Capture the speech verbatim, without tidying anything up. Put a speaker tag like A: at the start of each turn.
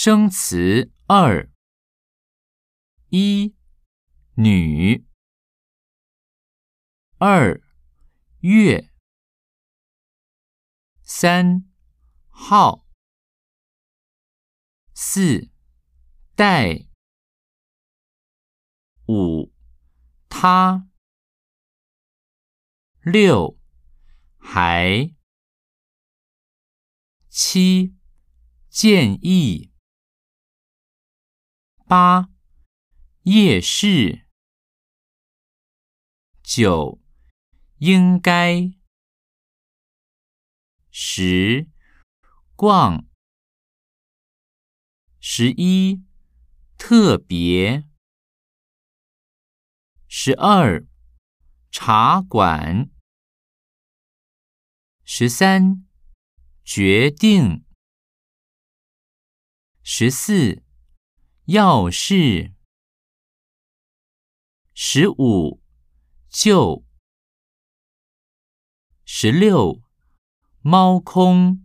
A: 生词二：一、女；二、月；三、号；四、代；五、他；六、还；七、建议；八、夜市；九、应该；十、逛；十一、特别；十二、茶馆；十三、决定；十四、要事；十五、就；十六、猫空；